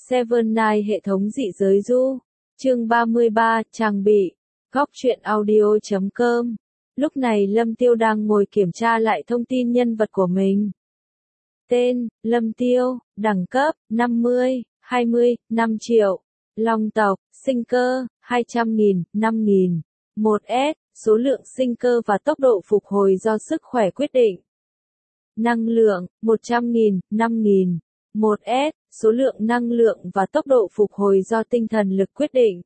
Seven Night hệ thống dị giới du. Chương 33, trang bị. Góc truyện audio.com. Lúc này Lâm Tiêu đang ngồi kiểm tra lại thông tin nhân vật của mình. Tên, Lâm Tiêu, đẳng cấp, 50, 20, 5 triệu. Long tộc, sinh cơ, 200.000, 5.000. 1S, số lượng sinh cơ và tốc độ phục hồi do sức khỏe quyết định. Năng lượng, 100.000, 5.000. 1S, số lượng năng lượng và tốc độ phục hồi do tinh thần lực quyết định.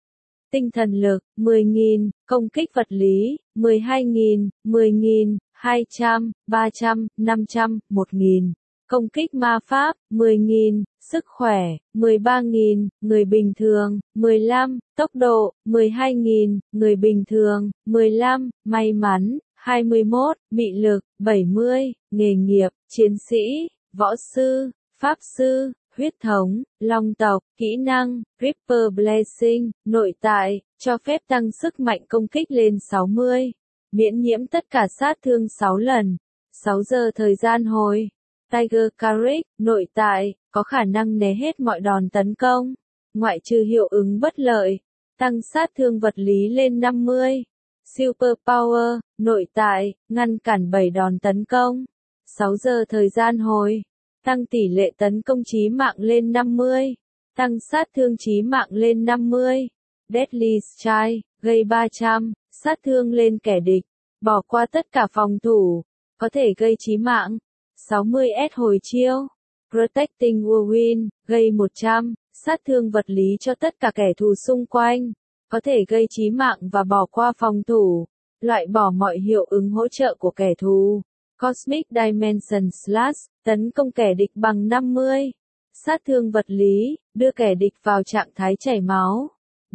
Tinh thần lực, 10.000, công kích vật lý, 12.000, 10.000, 200, 300, 500, 1.000. Công kích ma pháp, 10.000, sức khỏe, 13.000, người bình thường, 15, tốc độ, 12.000, người bình thường, 15, may mắn, 21, mị lực, 70, nghề nghiệp, chiến sĩ, võ sư, pháp sư, huyết thống, long tộc, kỹ năng, Reaper Blessing, nội tại, cho phép tăng sức mạnh công kích lên 60, miễn nhiễm tất cả sát thương 6 lần, 6 giờ thời gian hồi. Tiger Carrick, nội tại, có khả năng né hết mọi đòn tấn công, ngoại trừ hiệu ứng bất lợi, tăng sát thương vật lý lên 50. Super Power, nội tại, ngăn cản 7 đòn tấn công, 6 giờ thời gian hồi, tăng tỷ lệ tấn công chí mạng lên 50, tăng sát thương chí mạng lên 50. Deadly Strike, gây 300, sát thương lên kẻ địch, bỏ qua tất cả phòng thủ, có thể gây chí mạng. 60S hồi chiêu. Protecting Whirlwind, gây 100, sát thương vật lý cho tất cả kẻ thù xung quanh, có thể gây chí mạng và bỏ qua phòng thủ, loại bỏ mọi hiệu ứng hỗ trợ của kẻ thù. Cosmic Dimension Slash, tấn công kẻ địch bằng 50, sát thương vật lý, đưa kẻ địch vào trạng thái chảy máu.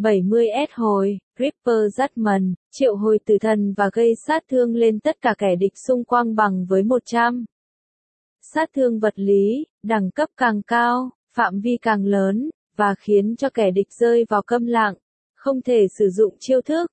70S hồi, Reaper Judgment, triệu hồi tử thần và gây sát thương lên tất cả kẻ địch xung quanh bằng với 100. Sát thương vật lý, đẳng cấp càng cao, phạm vi càng lớn, và khiến cho kẻ địch rơi vào câm lặng, không thể sử dụng chiêu thức.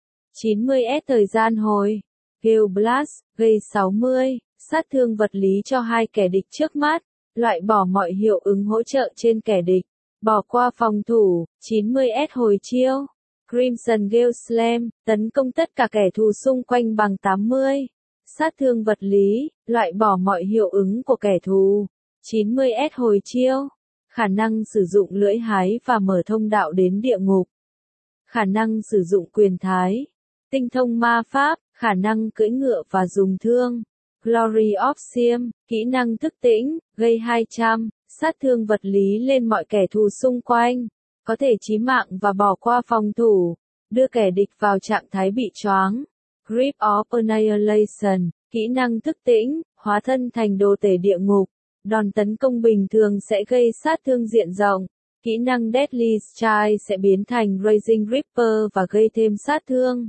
90S thời gian hồi. Gale Blast, gây 60, sát thương vật lý cho hai kẻ địch trước mắt, loại bỏ mọi hiệu ứng hỗ trợ trên kẻ địch, bỏ qua phòng thủ. 90S hồi chiêu. Crimson Gale Slam, tấn công tất cả kẻ thù xung quanh bằng 80. Sát thương vật lý, loại bỏ mọi hiệu ứng của kẻ thù. 90S hồi chiêu. Khả năng sử dụng lưỡi hái và mở thông đạo đến địa ngục. Khả năng sử dụng quyền thái. Tinh thông ma pháp, khả năng cưỡi ngựa và dùng thương. Glory of Siam, kỹ năng thức tỉnh, gây 200, sát thương vật lý lên mọi kẻ thù xung quanh. Có thể chí mạng và bỏ qua phòng thủ. Đưa kẻ địch vào trạng thái bị choáng. Grip of Annihilation, kỹ năng thức tỉnh, hóa thân thành đồ tể địa ngục. Đòn tấn công bình thường sẽ gây sát thương diện rộng. Kỹ năng Deadly Strike sẽ biến thành Raging Reaper và gây thêm sát thương.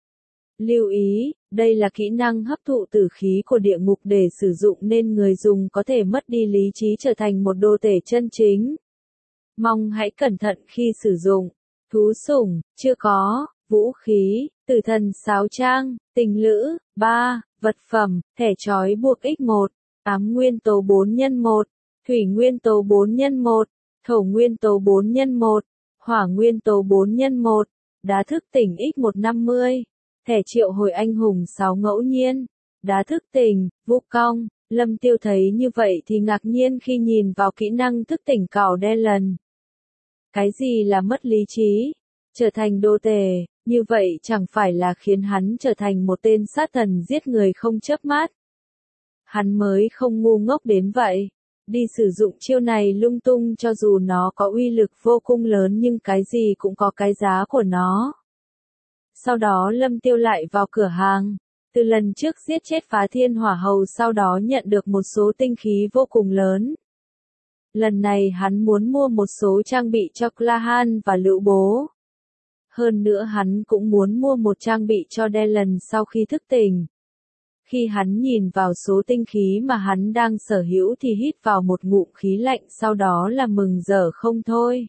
Lưu ý, đây là kỹ năng hấp thụ tử khí của địa ngục để sử dụng nên người dùng có thể mất đi lý trí trở thành một đồ tể chân chính. Mong hãy cẩn thận khi sử dụng. Thú sủng, chưa có. Vũ khí, tử thần sáo trang, tình lữ, 3, vật phẩm, thẻ trói buộc x1, ám nguyên tố 4x1, thủy nguyên tố 4x1, thổ nguyên tố 4x1, hỏa nguyên tố 4x1, đá thức tỉnh x150, thẻ triệu hồi anh hùng 6 ngẫu nhiên, đá thức tỉnh, vũ cong. Lâm Tiêu thấy như vậy thì ngạc nhiên khi nhìn vào kỹ năng thức tỉnh cào Dylan. Cái gì là mất lý trí? Trở thành đồ tể, như vậy chẳng phải là khiến hắn trở thành một tên sát thần giết người không chớp mắt. Hắn mới không ngu ngốc đến vậy. Đi sử dụng chiêu này lung tung cho dù nó có uy lực vô cùng lớn nhưng cái gì cũng có cái giá của nó. Sau đó Lâm Tiêu lại vào cửa hàng. Từ lần trước giết chết Phá Thiên Hỏa Hầu sau đó nhận được một số tinh khí vô cùng lớn. Lần này hắn muốn mua một số trang bị cho Clahan và Lữ Bố. Hơn nữa hắn cũng muốn mua một trang bị cho Dylan sau khi thức tỉnh. Khi hắn nhìn vào số tinh khí mà hắn đang sở hữu thì hít vào một ngụm khí lạnh sau đó là mừng rỡ không thôi.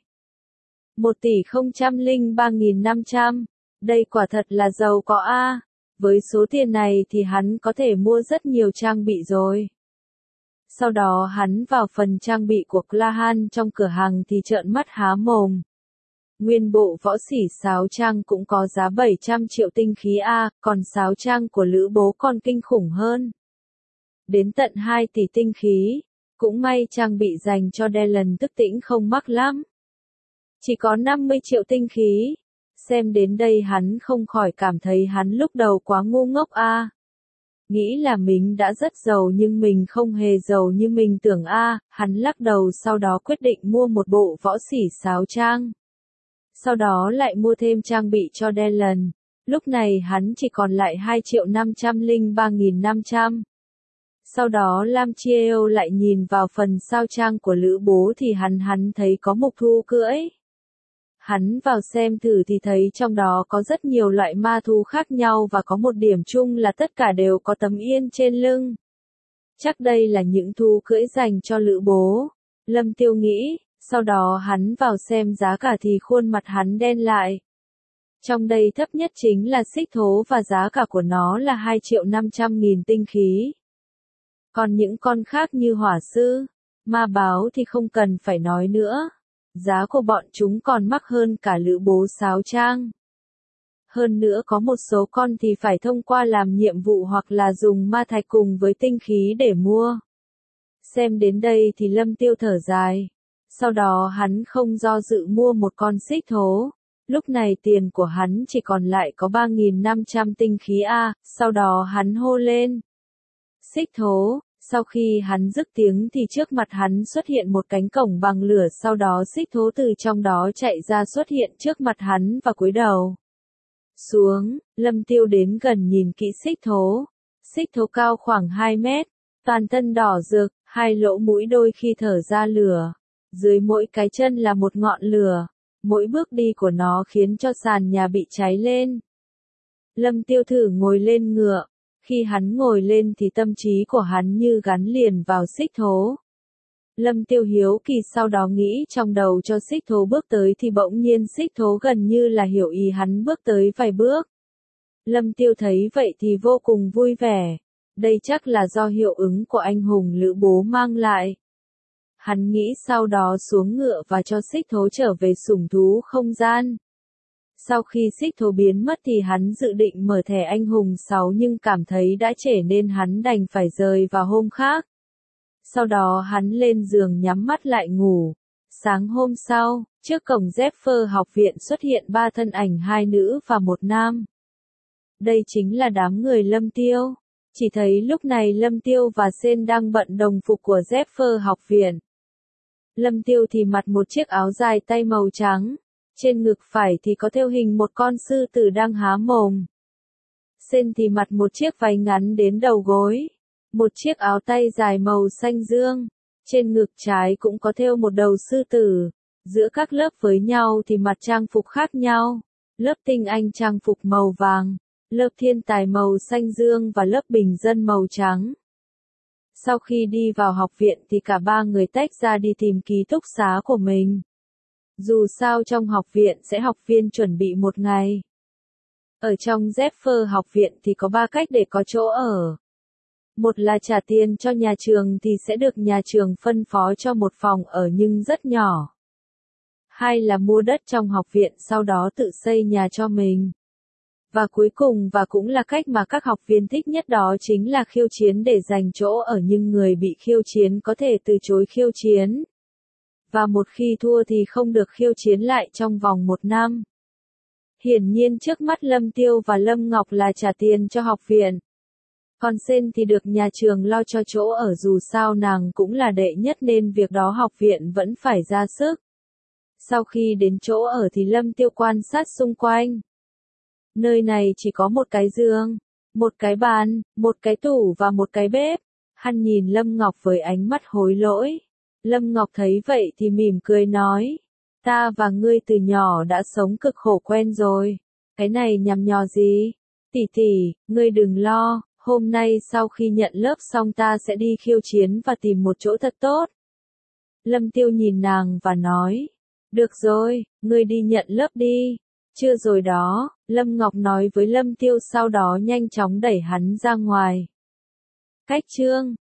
1.003.500, đây quả thật là giàu có a. Với số tiền này thì hắn có thể mua rất nhiều trang bị rồi. Sau đó hắn vào phần trang bị của Clahan trong cửa hàng thì trợn mắt há mồm. Nguyên bộ võ sỉ sáo trang cũng có giá 700 triệu tinh khí A, còn sáo trang của Lữ Bố còn kinh khủng hơn. Đến tận 2 tỷ tinh khí, cũng may trang bị dành cho Dylan Tức Tĩnh không mắc lắm. Chỉ có 50 triệu tinh khí. Xem đến đây hắn không khỏi cảm thấy hắn lúc đầu quá ngu ngốc a. Nghĩ là mình đã rất giàu nhưng mình không hề giàu như mình tưởng a. Hắn lắc đầu sau đó quyết định mua một bộ võ sỉ sáo trang. Sau đó lại mua thêm trang bị cho Dylan. Lúc này hắn chỉ còn lại 2.503.500. Sau đó Lam Chiêu lại nhìn vào phần sao trang của Lữ Bố thì hắn thấy có mục thu cưỡi. Hắn vào xem thử thì thấy trong đó có rất nhiều loại ma thú khác nhau và có một điểm chung là tất cả đều có tấm yên trên lưng. Chắc đây là những thú cưỡi dành cho Lữ Bố. Lâm Tiêu nghĩ, sau đó hắn vào xem giá cả thì khuôn mặt hắn đen lại. Trong đây thấp nhất chính là xích thố và giá cả của nó là 2.500.000 tinh khí. Còn những con khác như hỏa sư, ma báo thì không cần phải nói nữa. Giá của bọn chúng còn mắc hơn cả Lữ Bố sáo trang. Hơn nữa có một số con thì phải thông qua làm nhiệm vụ hoặc là dùng ma thạch cùng với tinh khí để mua. Xem đến đây thì Lâm Tiêu thở dài. Sau đó hắn không do dự mua một con xích thố. Lúc này tiền của hắn chỉ còn lại có 3.500 tinh khí A, sau đó hắn hô lên. Xích thố. Sau khi hắn dứt tiếng thì trước mặt hắn xuất hiện một cánh cổng bằng lửa, sau đó xích thố từ trong đó chạy ra xuất hiện trước mặt hắn và cúi đầu xuống. Lâm Tiêu đến gần nhìn kỹ xích thố. Xích thố cao khoảng 2 mét, toàn thân đỏ rực, 2 lỗ mũi đôi khi thở ra lửa. Dưới mỗi cái chân là một ngọn lửa, mỗi bước đi của nó khiến cho sàn nhà bị cháy lên. Lâm Tiêu thử ngồi lên ngựa. Khi hắn ngồi lên thì tâm trí của hắn như gắn liền vào xích thố. Lâm Tiêu hiếu kỳ sau đó nghĩ trong đầu cho xích thố bước tới thì bỗng nhiên xích thố gần như là hiểu ý hắn bước tới vài bước. Lâm Tiêu thấy vậy thì vô cùng vui vẻ. Đây chắc là do hiệu ứng của anh hùng Lữ Bố mang lại. Hắn nghĩ sau đó xuống ngựa và cho xích thố trở về sủng thú không gian. Sau khi xích thố biến mất thì hắn dự định mở thẻ anh hùng 6 nhưng cảm thấy đã trễ nên hắn đành phải rời vào hôm khác. Sau đó hắn lên giường nhắm mắt lại ngủ. Sáng hôm sau, trước cổng Zephyr học viện xuất hiện 3 thân ảnh, 2 nữ và 1 nam. Đây chính là đám người Lâm Tiêu. Chỉ thấy lúc này Lâm Tiêu và Sen đang bận đồng phục của Zephyr học viện. Lâm Tiêu thì mặc một chiếc áo dài tay màu trắng. Trên ngực phải thì có thêu hình một con sư tử đang há mồm. Sen thì mặc một chiếc váy ngắn đến đầu gối. Một chiếc áo tay dài màu xanh dương. Trên ngực trái cũng có thêu một đầu sư tử. Giữa các lớp với nhau thì mặc trang phục khác nhau. Lớp tinh anh trang phục màu vàng. Lớp thiên tài màu xanh dương và lớp bình dân màu trắng. Sau khi đi vào học viện thì cả 3 người tách ra đi tìm ký túc xá của mình. Dù sao trong học viện sẽ học viên chuẩn bị một ngày. Ở trong Zephyr học viện thì có 3 cách để có chỗ ở. Một là trả tiền cho nhà trường thì sẽ được nhà trường phân phó cho một phòng ở nhưng rất nhỏ. 2 là mua đất trong học viện sau đó tự xây nhà cho mình. Và cuối cùng và cũng là cách mà các học viên thích nhất đó chính là khiêu chiến để giành chỗ ở nhưng người bị khiêu chiến có thể từ chối khiêu chiến. Và một khi thua thì không được khiêu chiến lại trong vòng 1 năm. Hiển nhiên trước mắt Lâm Tiêu và Lâm Ngọc là trả tiền cho học viện. Còn Sen thì được nhà trường lo cho chỗ ở dù sao nàng cũng là đệ nhất nên việc đó học viện vẫn phải ra sức. Sau khi đến chỗ ở thì Lâm Tiêu quan sát xung quanh. Nơi này chỉ có một cái giường, một cái bàn, một cái tủ và một cái bếp. Hắn nhìn Lâm Ngọc với ánh mắt hối lỗi. Lâm Ngọc thấy vậy thì mỉm cười nói. Ta và ngươi từ nhỏ đã sống cực khổ quen rồi. Cái này nhằm nhò gì? Tỷ tỷ, ngươi đừng lo. Hôm nay sau khi nhận lớp xong ta sẽ đi khiêu chiến và tìm một chỗ thật tốt. Lâm Tiêu nhìn nàng và nói. Được rồi, ngươi đi nhận lớp đi. Chưa rồi đó, Lâm Ngọc nói với Lâm Tiêu sau đó nhanh chóng đẩy hắn ra ngoài. Cách chương